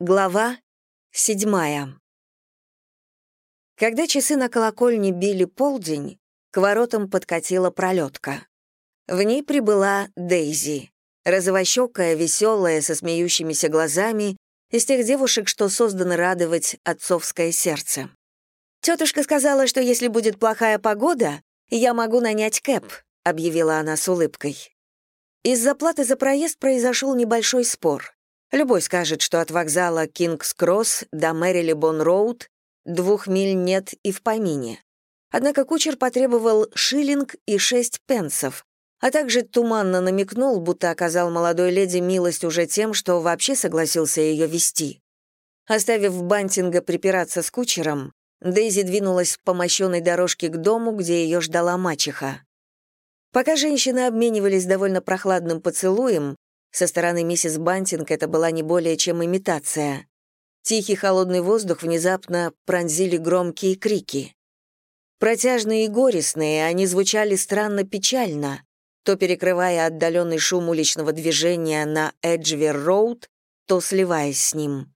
Глава 7. Когда часы на колокольне били полдень, к воротам подкатила пролетка. В ней прибыла Дейзи, розовощекая, веселая, со смеющимися глазами, из тех девушек, что созданы радовать отцовское сердце. «Тетушка сказала, что если будет плохая погода, я могу нанять кэб», — объявила она с улыбкой. Из-за платы за проезд произошел небольшой спор. Любой скажет, что от вокзала Кингс-Кросс до Мэрилибон-Роуд 2 миль нет и в помине. Однако кучер потребовал шиллинг и 6 пенсов, а также туманно намекнул, будто оказал молодой леди милость уже тем, что вообще согласился ее везти. Оставив Бантинга припираться с кучером, Дейзи двинулась по мощенной дорожке к дому, где ее ждала мачеха. Пока женщины обменивались довольно прохладным поцелуем, со стороны миссис Бантинг это была не более чем имитация. Тихий холодный воздух внезапно пронзили громкие крики. Протяжные и горестные, они звучали странно печально, то перекрывая отдаленный шум уличного движения на Эджвер-Роуд, то сливаясь с ним.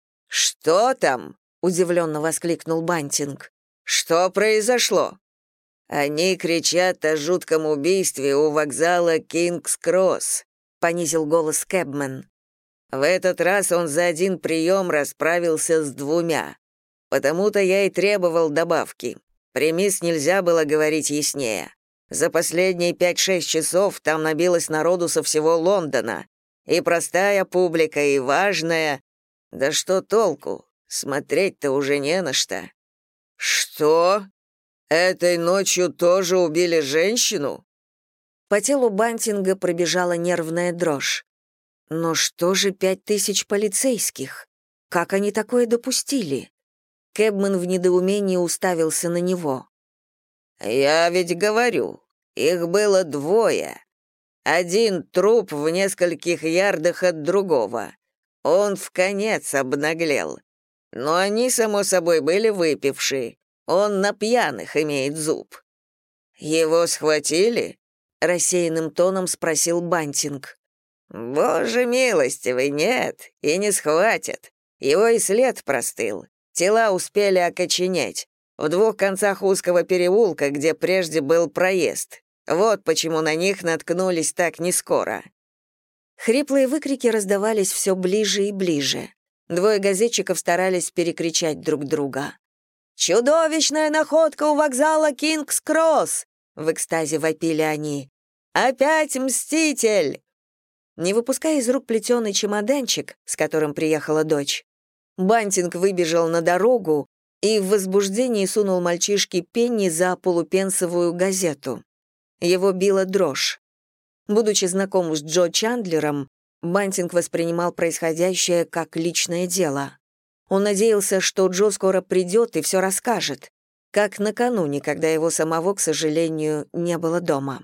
«Что там?» — удивленно воскликнул Бантинг. «Что произошло?» «Они кричат о жутком убийстве у вокзала Кингс-Кросс», — понизил голос кэбмен. «В этот раз он за один прием расправился с 2. Потому-то я и требовал добавки. При мисс нельзя было говорить яснее. За последние 5-6 часов там набилось народу со всего Лондона. И простая публика, и важная. Да что толку? Смотреть-то уже не на что». «Что? Этой ночью тоже убили женщину?» По телу Бантинга пробежала нервная дрожь. Но что же 5000 полицейских? Как они такое допустили? Кэбмен в недоумении уставился на него. «Я ведь говорю, их было 2. Один труп в нескольких ярдах от другого. Он вконец обнаглел. Но они, само собой, были выпившие. Он на пьяных имеет зуб». «Его схватили?» — рассеянным тоном спросил Бантинг. «Боже милостивый, нет, и не схватят. Его и след простыл. Тела успели окоченеть. В 2 концах узкого переулка, где прежде был проезд. Вот почему на них наткнулись так нескоро». Хриплые выкрики раздавались все ближе и ближе. 2 газетчиков старались перекричать друг друга. «Чудовищная находка у вокзала Кингс-Кросс!» — в экстазе вопили они. «Опять мститель!» Не выпуская из рук плетеный чемоданчик, с которым приехала дочь, Бантинг выбежал на дорогу и в возбуждении сунул мальчишке пенни за полупенсовую газету. Его била дрожь. Будучи знаком с Джо Чандлером, Бантинг воспринимал происходящее как личное дело. Он надеялся, что Джо скоро придет и все расскажет, как накануне, когда его самого, к сожалению, не было дома.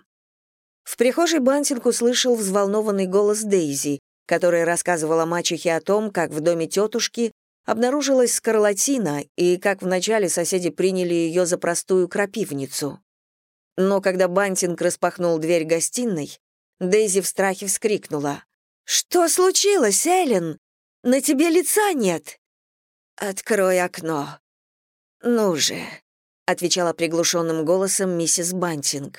В прихожей Бантинг услышал взволнованный голос Дейзи, которая рассказывала мачехе о том, как в доме тетушки обнаружилась скарлатина и как вначале соседи приняли ее за простую крапивницу. Но когда Бантинг распахнул дверь гостиной, Дейзи в страхе вскрикнула. «Что случилось, Эллен? На тебе лица нет!» «Открой окно». «Ну же», — отвечала приглушенным голосом миссис Бантинг.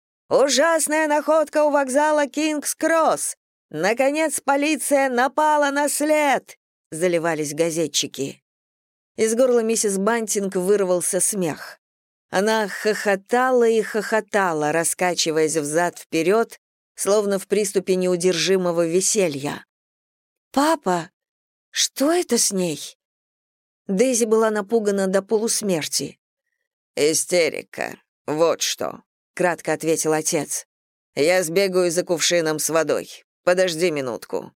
«Ужасная находка у вокзала Кингс-Кросс! Наконец полиция напала на след!» — заливались газетчики. Из горла миссис Бантинг вырвался смех. Она хохотала и хохотала, раскачиваясь взад-вперед, словно в приступе неудержимого веселья. «Папа, что это с ней?» Дейзи была напугана до полусмерти. «Истерика. Вот что», — кратко ответил отец. «Я сбегаю за кувшином с водой. Подожди минутку».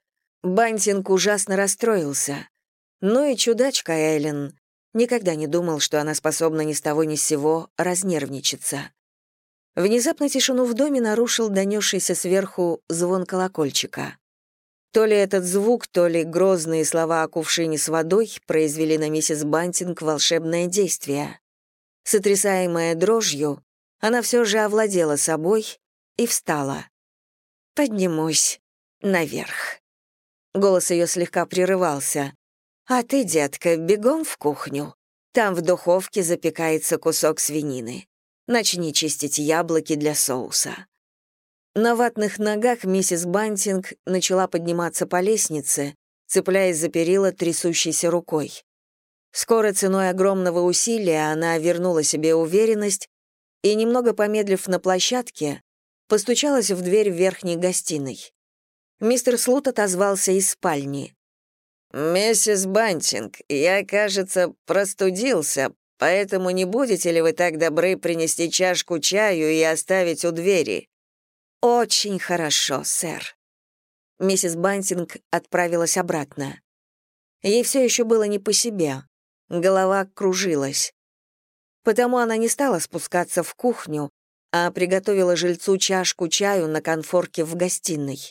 Бантинг ужасно расстроился. Ну и чудачка Эллен. Никогда не думал, что она способна ни с того ни с сего разнервничаться. Внезапно тишину в доме нарушил донесшийся сверху звон колокольчика. То ли этот звук, то ли грозные слова о кувшине с водой произвели на миссис Бантинг волшебное действие. Сотрясаемая дрожью, она все же овладела собой и встала. «Поднимусь наверх». Голос ее слегка прерывался. «А ты, детка, бегом в кухню. Там в духовке запекается кусок свинины. Начни чистить яблоки для соуса». На ватных ногах миссис Бантинг начала подниматься по лестнице, цепляясь за перила трясущейся рукой. Скоро ценой огромного усилия она вернула себе уверенность и, немного помедлив на площадке, постучалась в дверь верхней гостиной. Мистер Слут отозвался из спальни. «Миссис Бантинг, я, кажется, простудился, поэтому не будете ли вы так добры принести чашку чаю и оставить у двери?» «Очень хорошо, сэр». Миссис Бантинг отправилась обратно. Ей все еще было не по себе. Голова кружилась. Потому она не стала спускаться в кухню, а приготовила жильцу чашку чаю на конфорке в гостиной.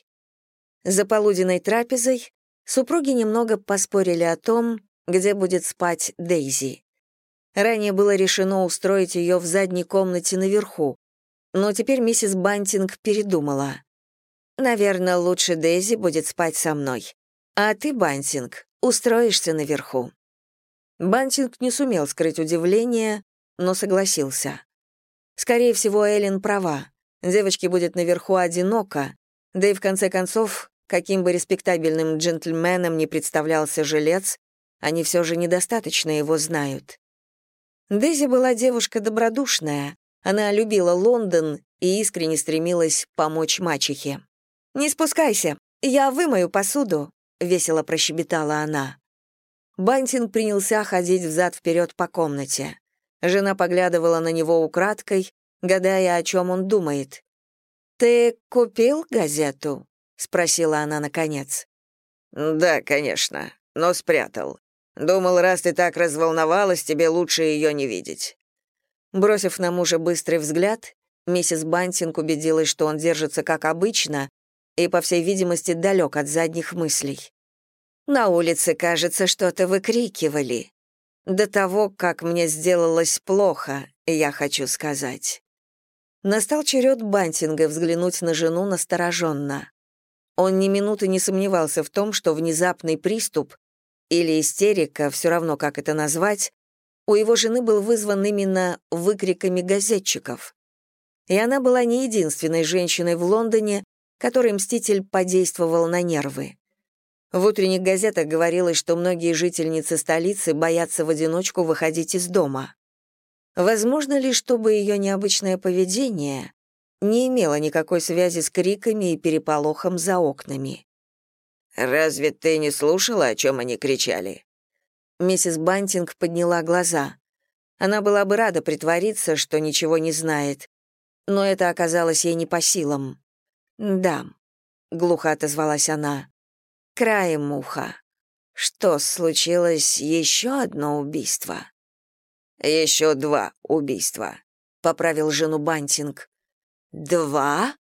За полуденной трапезой супруги немного поспорили о том, где будет спать Дейзи. Ранее было решено устроить ее в задней комнате наверху, но теперь миссис Бантинг передумала. «Наверное, лучше Дейзи будет спать со мной, а ты, Бантинг, устроишься наверху». Бантинг не сумел скрыть удивление, но согласился. Скорее всего, Эллен права. Девочке будет наверху одиноко, да и в конце концов, каким бы респектабельным джентльменом ни представлялся жилец, они все же недостаточно его знают. Дейзи была девушка добродушная, она любила Лондон и искренне стремилась помочь мачехе. «Не спускайся, я вымою посуду», — весело прощебетала она. Бантинг принялся ходить взад-вперед по комнате. Жена поглядывала на него украдкой, гадая, о чем он думает. «Ты купил газету?» — спросила она наконец. «Да, конечно, но спрятал. Думал, раз ты так разволновалась, тебе лучше ее не видеть». Бросив на мужа быстрый взгляд, миссис Бантинг убедилась, что он держится как обычно и, по всей видимости, далек от задних мыслей. «На улице, кажется, что-то выкрикивали. До того, как мне сделалось плохо, я хочу сказать». Настал черед Бантинга взглянуть на жену настороженно. Он ни минуты не сомневался в том, что внезапный приступ или истерика, все равно как это назвать, у его жены был вызван именно выкриками газетчиков. И она была не единственной женщиной в Лондоне, которой мститель подействовал на нервы. В утренних газетах говорилось, что многие жительницы столицы боятся в одиночку выходить из дома. Возможно ли, чтобы ее необычное поведение не имело никакой связи с криками и переполохом за окнами? «Разве ты не слушала, о чем они кричали?» Миссис Бантинг подняла глаза. Она была бы рада притвориться, что ничего не знает, но это оказалось ей не по силам. «Да», — глухо отозвалась она, — «краем уха. Что, случилось еще одно убийство?» «Еще 2 убийства», — поправил жену Бантинг. «2?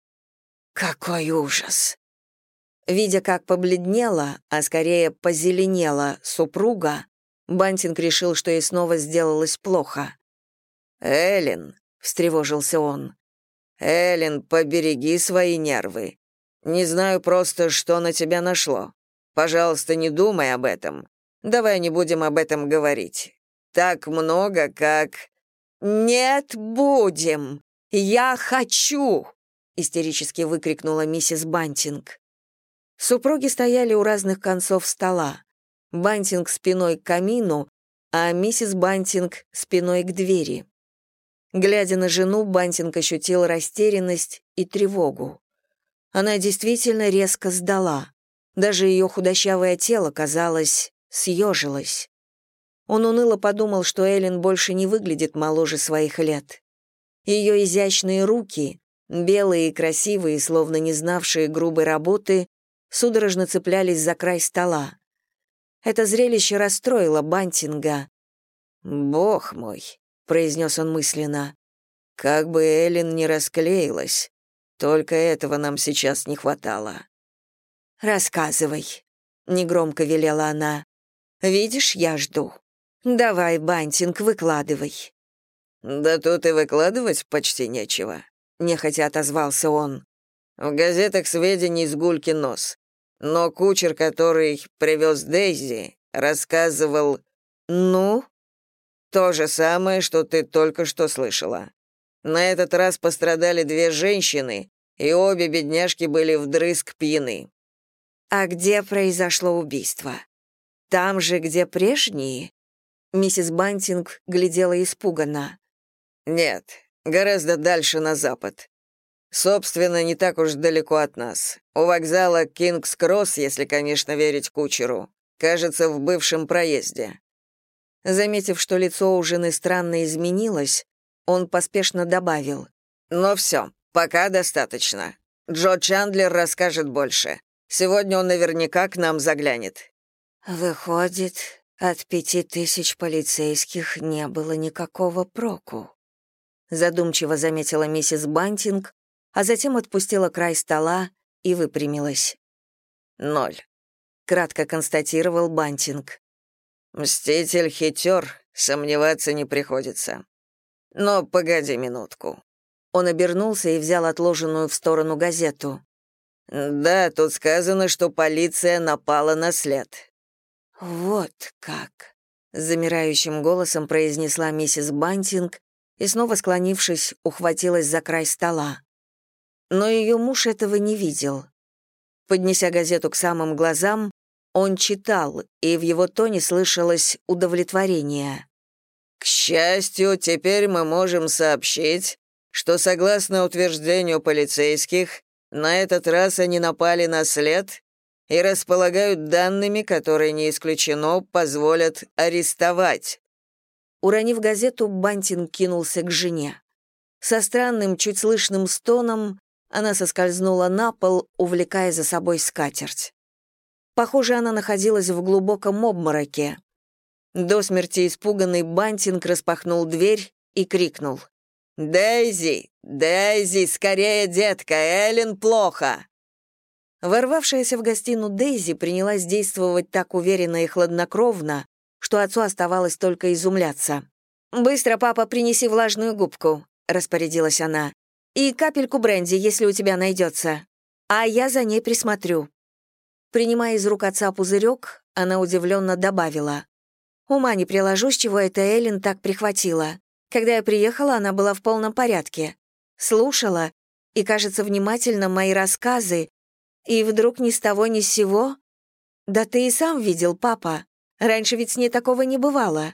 Какой ужас!» Видя, как побледнела, а скорее позеленела супруга, Бантинг решил, что ей снова сделалось плохо. «Эллен», — встревожился он, — «Эллен, побереги свои нервы. Не знаю просто, что на тебя нашло. Пожалуйста, не думай об этом. Давай не будем об этом говорить. Так много, как...» «Нет, будем! Я хочу!» — истерически выкрикнула миссис Бантинг. Супруги стояли у разных концов стола. Бантинг спиной к камину, а миссис Бантинг спиной к двери. Глядя на жену, Бантинг ощутил растерянность и тревогу. Она действительно резко сдала. Даже ее худощавое тело, казалось, съежилось. Он уныло подумал, что Эллен больше не выглядит моложе своих лет. Ее изящные руки, белые и красивые, словно не знавшие грубой работы, судорожно цеплялись за край стола. Это зрелище расстроило Бантинга. «Бог мой», — произнес он мысленно, — «как бы Эллен не расклеилась. Только этого нам сейчас не хватало». «Рассказывай», — негромко велела она. «Видишь, я жду. Давай, Бантинг, выкладывай». «Да тут и выкладывать почти нечего», — нехотя отозвался он. «В газетах сведений с гулькин нос. Но кучер, который привез Дейзи, рассказывал «Ну?» то же самое, что ты только что слышала. На этот раз пострадали 2 женщины, и обе бедняжки были вдрызг пьяны. «А где произошло убийство? Там же, где прежние?» Миссис Бантинг глядела испуганно. Нет, гораздо дальше на запад. Собственно, не так уж далеко от нас. У вокзала Кингс-Кросс, если, конечно, верить кучеру, кажется, в бывшем проезде». Заметив, что лицо у жены странно изменилось, он поспешно добавил. «Но все, пока достаточно. Джо Чандлер расскажет больше. Сегодня он наверняка к нам заглянет». «Выходит, от 5000 полицейских не было никакого проку», задумчиво заметила миссис Бантинг, а затем отпустила край стола и выпрямилась. 0. Кратко констатировал Бантинг. Мститель хитер, сомневаться не приходится. Но погоди минутку». Он обернулся и взял отложенную в сторону газету. «Да, тут сказано, что полиция напала на след». «Вот как», — замирающим голосом произнесла миссис Бантинг и, снова склонившись, ухватилась за край стола. Но ее муж этого не видел. Поднеся газету к самым глазам, он читал, и в его тоне слышалось удовлетворение. «К счастью, теперь мы можем сообщить, что, согласно утверждению полицейских, на этот раз они напали на след и располагают данными, которые, не исключено, позволят арестовать». Уронив газету, Бантинг кинулся к жене. Со странным, чуть слышным стоном она соскользнула на пол, увлекая за собой скатерть. Похоже, она находилась в глубоком обмороке. До смерти испуганный Бантинг распахнул дверь и крикнул. «Дейзи! Дейзи! Скорее, детка! Эллен плохо!» Ворвавшаяся в гостиную Дейзи принялась действовать так уверенно и хладнокровно, что отцу оставалось только изумляться. «Быстро, папа, принеси влажную губку», — распорядилась она. «И капельку бренди, если у тебя найдется. А я за ней присмотрю». Принимая из рук отца пузырек, она удивленно добавила. «Ума не приложу, с чего это Эллен так прихватила. Когда я приехала, она была в полном порядке. Слушала и, кажется, внимательно мои рассказы, и вдруг ни с того ни с сего... Да ты и сам видел, папа. Раньше ведь с ней такого не бывало».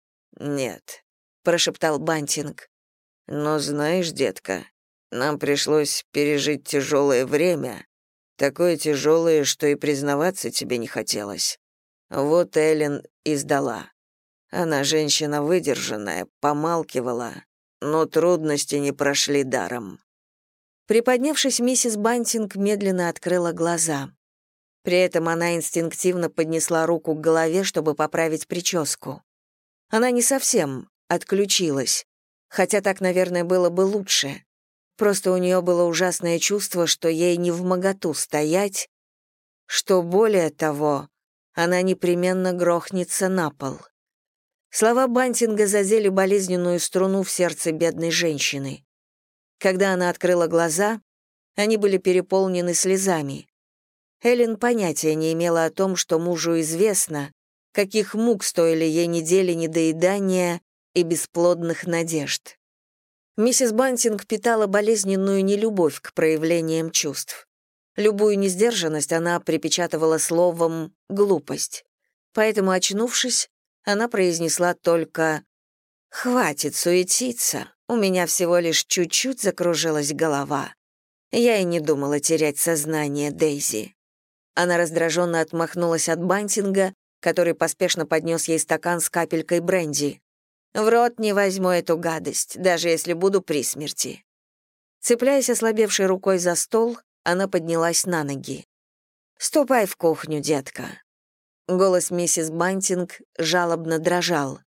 «Нет», — прошептал Бантинг. «Но знаешь, детка, нам пришлось пережить тяжелое время, такое тяжелое, что и признаваться тебе не хотелось. Вот Эллен и сдала. Она женщина выдержанная, помалкивала, но трудности не прошли даром». Приподнявшись, миссис Бантинг медленно открыла глаза. При этом она инстинктивно поднесла руку к голове, чтобы поправить прическу. Она не совсем отключилась, хотя так, наверное, было бы лучше. Просто у нее было ужасное чувство, что ей невмоготу стоять, что, более того, она непременно грохнется на пол. Слова Бантинга задели болезненную струну в сердце бедной женщины. Когда она открыла глаза, они были переполнены слезами. Эллен понятия не имела о том, что мужу известно, каких мук стоили ей недели недоедания и бесплодных надежд. Миссис Бантинг питала болезненную нелюбовь к проявлениям чувств. Любую несдержанность она припечатывала словом «глупость». Поэтому, очнувшись, она произнесла только «Хватит суетиться, у меня всего лишь чуть-чуть закружилась голова. Я и не думала терять сознание, Дейзи». Она раздраженно отмахнулась от Бантинга, который поспешно поднес ей стакан с капелькой бренди. «В рот не возьму эту гадость, даже если буду при смерти». Цепляясь ослабевшей рукой за стол, она поднялась на ноги. «Ступай в кухню, детка». Голос миссис Бантинг жалобно дрожал.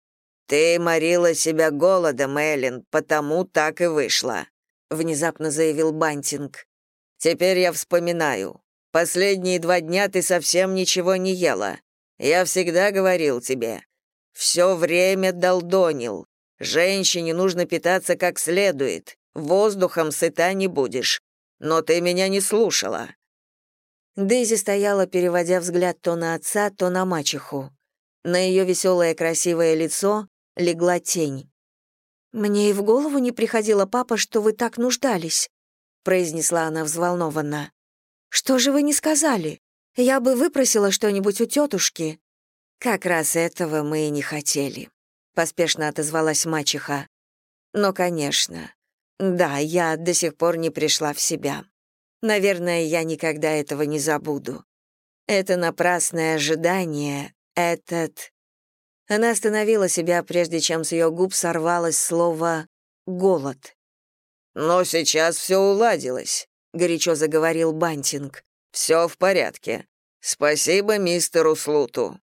«Ты морила себя голодом, Эллен, потому так и вышло», — внезапно заявил Бантинг. «Теперь я вспоминаю. Последние 2 дня ты совсем ничего не ела. Я всегда говорил тебе. Все время долдонил. Женщине нужно питаться как следует. Воздухом сыта не будешь. Но ты меня не слушала». Дейзи стояла, переводя взгляд то на отца, то на мачеху. На ее веселое красивое лицо легла тень. «Мне и в голову не приходило, папа, что вы так нуждались», произнесла она взволнованно. «Что же вы не сказали? Я бы выпросила что-нибудь у тетушки». «Как раз этого мы и не хотели», — поспешно отозвалась мачеха. «Но, конечно. Да, я до сих пор не пришла в себя. Наверное, я никогда этого не забуду. Это напрасное ожидание, этот...» Она остановила себя, прежде чем с ее губ сорвалось слово «голод». «Но сейчас все уладилось», — горячо заговорил Бантинг. «Все в порядке. Спасибо мистеру Слуту».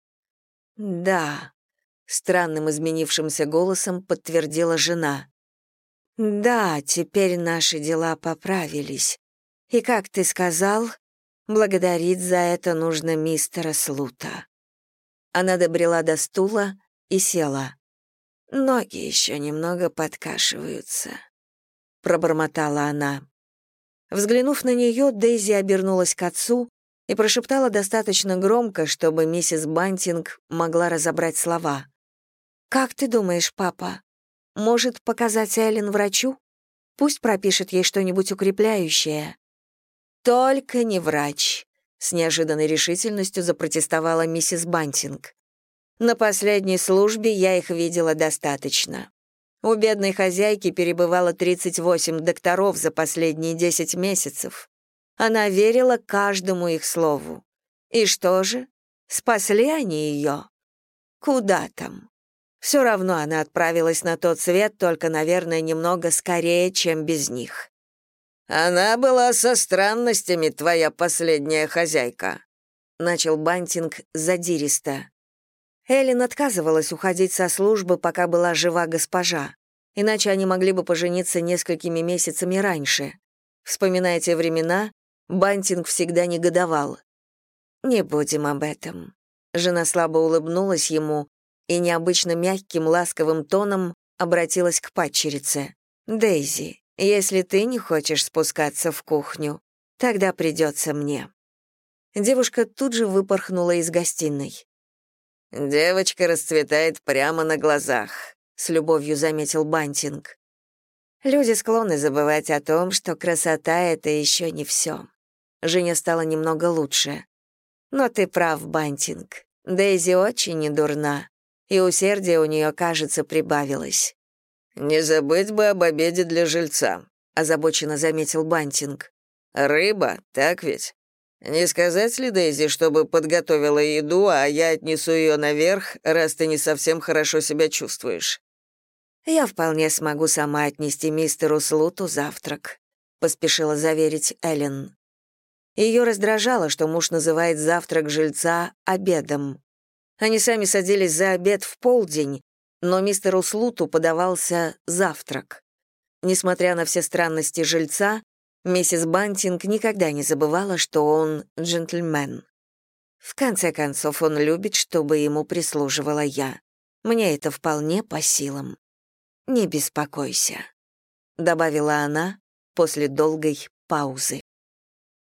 «Да», — странным изменившимся голосом подтвердила жена. «Да, теперь наши дела поправились. И, как ты сказал, благодарить за это нужно мистера Слута». Она добрела до стула и села. «Ноги еще немного подкашиваются», — пробормотала она. Взглянув на нее, Дейзи обернулась к отцу и прошептала достаточно громко, чтобы миссис Бантинг могла разобрать слова. «Как ты думаешь, папа, может показать Эллен врачу? Пусть пропишет ей что-нибудь укрепляющее». «Только не врач», — с неожиданной решительностью запротестовала миссис Бантинг. «На последней службе я их видела достаточно. У бедной хозяйки перебывало 38 докторов за последние 10 месяцев. Она верила каждому их слову. И что же? Спасли они ее? Куда там? Все равно она отправилась на тот свет, только, наверное, немного скорее, чем без них». «Она была со странностями, твоя последняя хозяйка», — начал Бантинг задиристо. Эллен отказывалась уходить со службы, пока была жива госпожа, иначе они могли бы пожениться несколькими месяцами раньше. Вспоминая те времена, Бантинг всегда негодовал. «Не будем об этом». Жена слабо улыбнулась ему и необычно мягким, ласковым тоном обратилась к падчерице. «Дейзи, если ты не хочешь спускаться в кухню, тогда придется мне». Девушка тут же выпорхнула из гостиной. «Девочка расцветает прямо на глазах», — с любовью заметил Бантинг. Люди склонны забывать о том, что красота — это еще не все. Женя стала немного лучше. Но ты прав, Бантинг. Дейзи очень недурна, и усердие у нее, кажется, прибавилось. «Не забыть бы об обеде для жильца», — озабоченно заметил Бантинг. «Рыба, так ведь? Не сказать ли Дейзи, чтобы подготовила еду, а я отнесу ее наверх, раз ты не совсем хорошо себя чувствуешь?» «Я вполне смогу сама отнести мистеру Слуту завтрак», — поспешила заверить Эллен. Ее раздражало, что муж называет завтрак жильца обедом. Они сами садились за обед в полдень, но мистеру Слуту подавался завтрак. Несмотря на все странности жильца, миссис Бантинг никогда не забывала, что он джентльмен. В конце концов, он любит, чтобы ему прислуживала я. Мне это вполне по силам. «Не беспокойся», — добавила она после долгой паузы.